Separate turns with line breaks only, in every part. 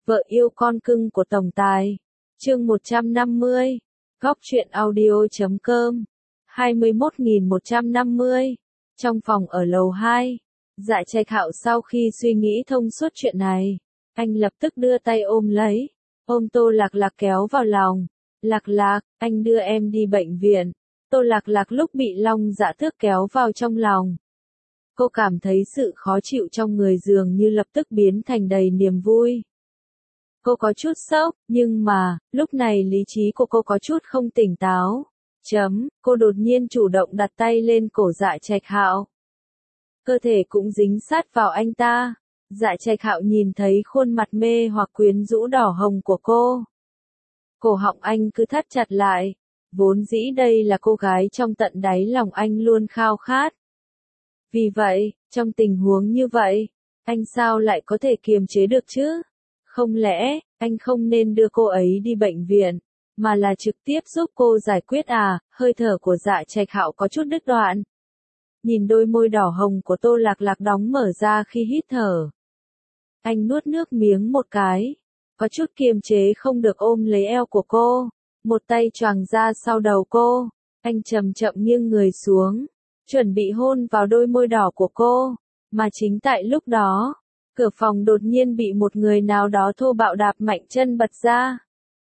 Vợ yêu con cưng của tổng tài. Chương 150. Góc truyện audio.com. 21.150. Trong phòng ở lầu 2, Dạ Trạch Hạo sau khi suy nghĩ thông suốt chuyện này, anh lập tức đưa tay ôm Tô Lạc Lạc kéo vào lòng. Lạc Lạc, anh đưa em đi bệnh viện. Tô Lạc Lạc lúc bị Long Dạ Tước kéo vào trong lòng, cô cảm thấy sự khó chịu trong người dường như lập tức biến thành đầy niềm vui. Cô có chút sốc, nhưng mà, lúc này lý trí của cô có chút không tỉnh táo. Cô đột nhiên chủ động đặt tay lên cổ Dạ Trạch Hạo. Cơ thể cũng dính sát vào anh ta. Dạ Trạch Hạo nhìn thấy khuôn mặt mê hoặc quyến rũ đỏ hồng của cô. Cổ họng anh cứ thắt chặt lại. Vốn dĩ đây là cô gái trong tận đáy lòng anh luôn khao khát. Vì vậy, trong tình huống như vậy, anh sao lại có thể kiềm chế được chứ? Không lẽ, anh không nên đưa cô ấy đi bệnh viện, mà là trực tiếp giúp cô giải quyết à? Hơi thở của Dạ Trạch Hạo có chút đứt đoạn. Nhìn đôi môi đỏ hồng của Tô Lạc Lạc đóng mở ra khi hít thở. Anh nuốt nước miếng một cái, có chút kiềm chế không được ôm lấy eo của cô, một tay choàng ra sau đầu cô, anh chậm chậm nghiêng người xuống, chuẩn bị hôn vào đôi môi đỏ của cô, mà chính tại lúc đó, cửa phòng đột nhiên bị một người nào đó thô bạo đạp mạnh chân bật ra.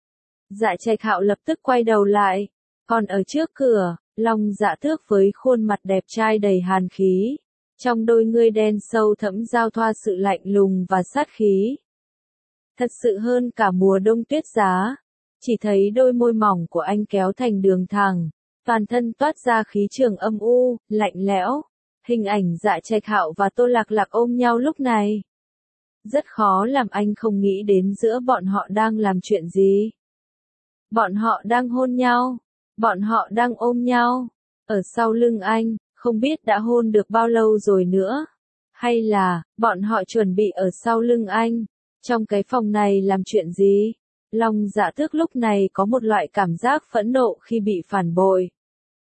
Dạ Trạch Hạo lập tức quay đầu lại, còn ở trước cửa, Long Dạ Tước với khuôn mặt đẹp trai đầy hàn khí, trong đôi ngươi đen sâu thẫm giao thoa sự lạnh lùng và sát khí. Thật sự hơn cả mùa đông tuyết giá, chỉ thấy đôi môi mỏng của anh kéo thành đường thẳng, toàn thân toát ra khí trường âm u, lạnh lẽo. Hình ảnh Dạ Trạch Hạo và Tô Lạc Lạc ôm nhau lúc này, rất khó làm anh không nghĩ đến giữa bọn họ đang làm chuyện gì. Bọn họ đang hôn nhau, bọn họ đang ôm nhau, ở sau lưng anh, không biết đã hôn được bao lâu rồi nữa. Hay là, bọn họ chuẩn bị ở sau lưng anh, trong cái phòng này làm chuyện gì? Long Dạ Tước lúc này có một loại cảm giác phẫn nộ khi bị phản bội.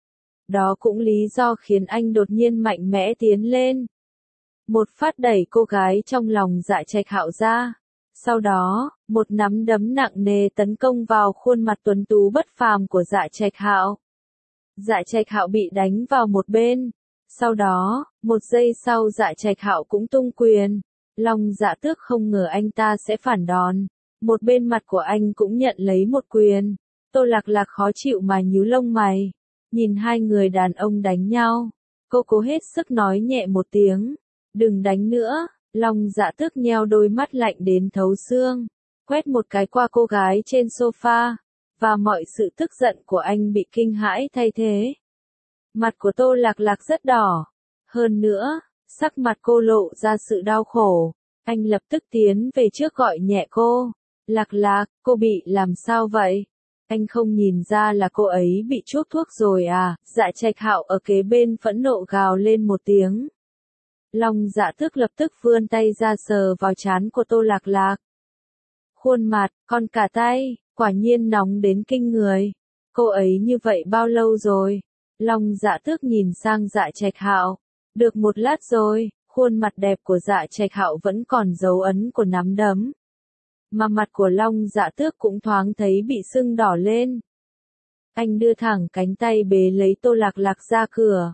Đó cũng lý do khiến anh đột nhiên mạnh mẽ tiến lên. Một phát đẩy cô gái trong lòng Dạ Trạch Hạo ra. Sau đó, một nắm đấm nặng nề tấn công vào khuôn mặt tuấn tú bất phàm của Dạ Trạch Hạo. Dạ Trạch Hạo bị đánh vào một bên. Sau đó, một giây sau Dạ Trạch Hạo cũng tung quyền. Long Dạ Tước không ngờ anh ta sẽ phản đòn. Một bên mặt của anh cũng nhận lấy một quyền. Tô Lạc Lạc khó chịu mà nhíu lông mày. Nhìn hai người đàn ông đánh nhau. Cô cố hết sức nói nhẹ một tiếng. Đừng đánh nữa. Long Dạ Tước nheo đôi mắt lạnh đến thấu xương. Quét một cái qua cô gái trên sofa. Và mọi sự tức giận của anh bị kinh hãi thay thế. Mặt của Tô Lạc Lạc rất đỏ. Hơn nữa, sắc mặt cô lộ ra sự đau khổ. Anh lập tức tiến về trước gọi nhẹ cô. Lạc Lạc, cô bị làm sao vậy? Anh không nhìn ra là cô ấy bị chuốc thuốc rồi à? Dạ Trạch Hạo ở kế bên phẫn nộ gào lên một tiếng. Long Dạ Tước lập tức vươn tay ra sờ vào trán của Tô Lạc Lạc. Khuôn mặt, còn cả tay, quả nhiên nóng đến kinh người. Cô ấy như vậy bao lâu rồi? Long Dạ Tước nhìn sang Dạ Trạch Hạo. Được một lát rồi, khuôn mặt đẹp của Dạ Trạch Hạo vẫn còn dấu ấn của nắm đấm. Mà mặt của Long Dạ Tước cũng thoáng thấy bị sưng đỏ lên. Anh đưa thẳng cánh tay bế lấy Tô Lạc Lạc ra cửa.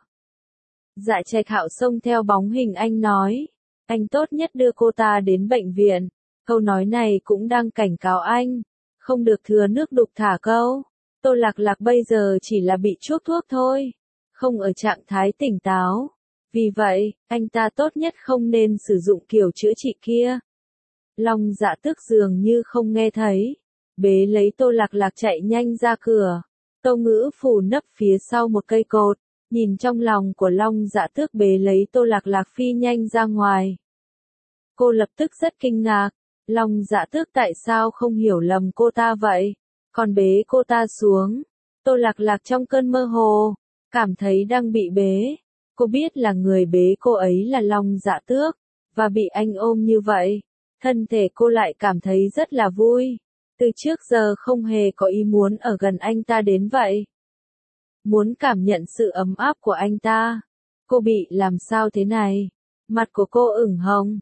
Dạ Trạch Hạo xông theo bóng hình anh nói. Anh tốt nhất đưa cô ta đến bệnh viện. Câu nói này cũng đang cảnh cáo anh. Không được thừa nước đục thả câu. Tô Lạc Lạc bây giờ chỉ là bị chuốc thuốc thôi. Không ở trạng thái tỉnh táo. Vì vậy, anh ta tốt nhất không nên sử dụng kiểu chữa trị kia. Long Dạ Tước dường như không nghe thấy. Bế lấy Tô Lạc Lạc chạy nhanh ra cửa. Tô Ngữ phủ nấp phía sau một cây cột. Nhìn trong lòng của Long Dạ Tước bế lấy Tô Lạc Lạc phi nhanh ra ngoài. Cô lập tức rất kinh ngạc. Long Dạ Tước tại sao không hiểu lầm cô ta vậy? Còn bế cô ta xuống. Tô Lạc Lạc trong cơn mơ hồ, cảm thấy đang bị bế. Cô biết là người bế cô ấy là Long Dạ Tước, và bị anh ôm như vậy. Thân thể cô lại cảm thấy rất là vui. Từ trước giờ không hề có ý muốn ở gần anh ta đến vậy. Muốn cảm nhận sự ấm áp của anh ta. Cô bị làm sao thế này? Mặt của cô ửng hồng.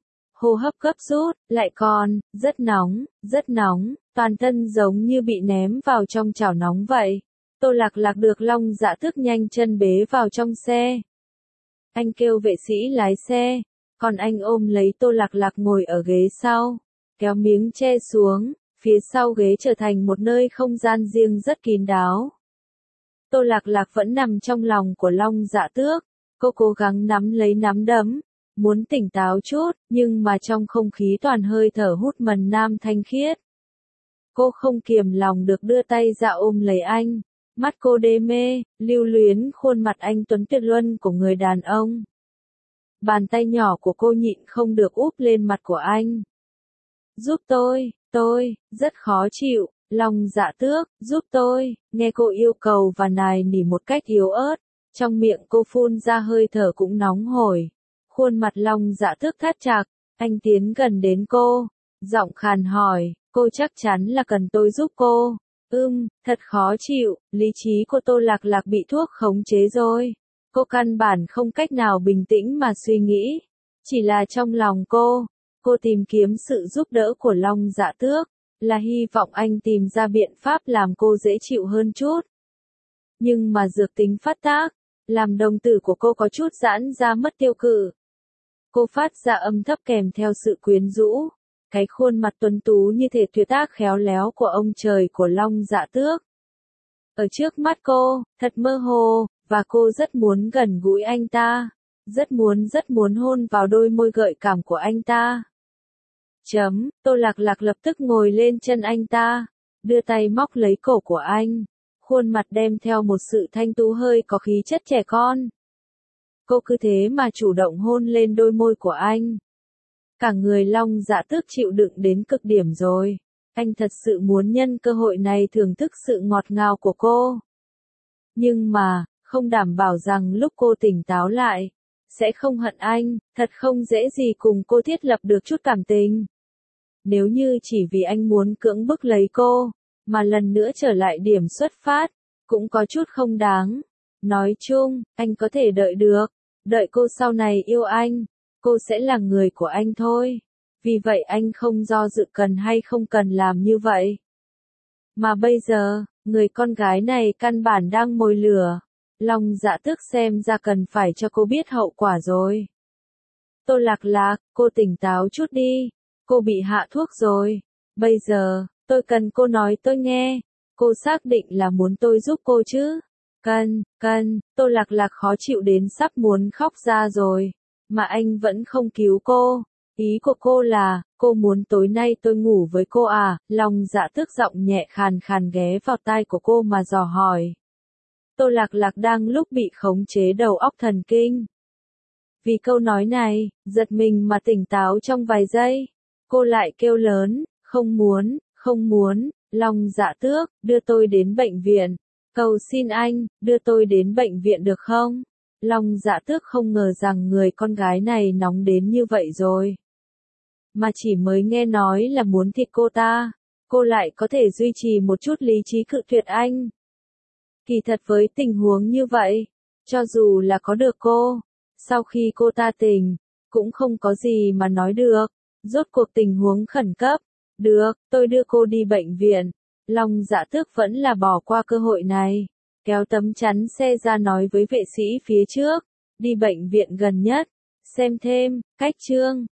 hô hấp gấp rút, lại còn, rất nóng, toàn thân giống như bị ném vào trong chảo nóng vậy. Tô Lạc Lạc được Long Dạ Tước nhanh chân bế vào trong xe. Anh kêu vệ sĩ lái xe, còn anh ôm lấy Tô Lạc Lạc ngồi ở ghế sau, kéo miếng che xuống, phía sau ghế trở thành một nơi không gian riêng rất kín đáo. Tô Lạc Lạc vẫn nằm trong lòng của Long Dạ Tước, cô cố gắng nắm lấy nắm đấm, muốn tỉnh táo chút, nhưng mà trong không khí toàn hơi thở hút mần nam thanh khiết. Cô không kiềm lòng được đưa tay ra ôm lấy anh, mắt cô đê mê, lưu luyến khuôn mặt anh tuấn tuyệt luân của người đàn ông. Bàn tay nhỏ của cô nhịn không được úp lên mặt của anh. Giúp tôi, rất khó chịu, Long Dạ Tước, giúp tôi, nghe cô yêu cầu và nài nỉ một cách yếu ớt, trong miệng cô phun ra hơi thở cũng nóng hổi. Khuôn mặt Long Dạ Tước thắt chặt, anh tiến gần đến cô, giọng khàn hỏi, cô chắc chắn là cần tôi giúp cô. Thật khó chịu, lý trí của Tô Lạc Lạc bị thuốc khống chế rồi. Cô căn bản không cách nào bình tĩnh mà suy nghĩ. Chỉ là trong lòng cô tìm kiếm sự giúp đỡ của Long Dạ Tước, là hy vọng anh tìm ra biện pháp làm cô dễ chịu hơn chút. Nhưng mà dược tính phát tác, làm đồng tử của cô có chút giãn ra mất tiêu cự. Cô phát ra âm thấp kèm theo sự quyến rũ. Cái khuôn mặt tuấn tú như thể tuyệt tác khéo léo của ông trời của Long Dạ Tước. Ở trước mắt cô, thật mơ hồ, và cô rất muốn gần gũi anh ta. Rất muốn hôn vào đôi môi gợi cảm của anh ta. Tô Lạc Lạc lập tức ngồi lên chân anh ta, đưa tay móc lấy cổ của anh. Khuôn mặt đem theo một sự thanh tú hơi có khí chất trẻ con. Cô cứ thế mà chủ động hôn lên đôi môi của anh. Cả người Long Dạ Tước chịu đựng đến cực điểm rồi. Anh thật sự muốn nhân cơ hội này thưởng thức sự ngọt ngào của cô. Nhưng mà, không đảm bảo rằng lúc cô tỉnh táo lại, sẽ không hận anh, thật không dễ gì cùng cô thiết lập được chút cảm tình. Nếu như chỉ vì anh muốn cưỡng bức lấy cô, mà lần nữa trở lại điểm xuất phát, cũng có chút không đáng. Nói chung, anh có thể đợi được, đợi cô sau này yêu anh. Cô sẽ là người của anh thôi. Vì vậy anh không do dự cần hay không cần làm như vậy. Mà bây giờ, người con gái này căn bản đang mồi lửa. Long Dạ Tước xem ra cần phải cho cô biết hậu quả rồi. Tô Lạc Lạc, cô tỉnh táo chút đi. Cô bị hạ thuốc rồi. Bây giờ, tôi cần cô nói tôi nghe. Cô xác định là muốn tôi giúp cô chứ? Cần, Tô Lạc Lạc khó chịu đến sắp muốn khóc ra rồi. Mà anh vẫn không cứu cô. Ý của cô là, cô muốn tối nay tôi ngủ với cô à? Long Dạ Tước giọng nhẹ khàn khàn ghé vào tai của cô mà dò hỏi. Tô Lạc Lạc đang lúc bị khống chế đầu óc thần kinh. Vì câu nói này, giật mình mà tỉnh táo trong vài giây. Cô lại kêu lớn, không muốn, Long Dạ Tước, đưa tôi đến bệnh viện. Cầu xin anh, đưa tôi đến bệnh viện được không? Long Dạ Tước không ngờ rằng người con gái này nóng đến như vậy rồi. Mà chỉ mới nghe nói là muốn thịt cô ta, cô lại có thể duy trì một chút lý trí cự tuyệt anh. Kỳ thật với tình huống như vậy, cho dù là có được cô, sau khi cô ta tỉnh, cũng không có gì mà nói được. Rốt cuộc tình huống khẩn cấp. Được, tôi đưa cô đi bệnh viện. Long Dạ Tước vẫn là bỏ qua cơ hội này. Kéo tấm chắn xe ra nói với vệ sĩ phía trước. Đi bệnh viện gần nhất. Xem thêm, cách chương.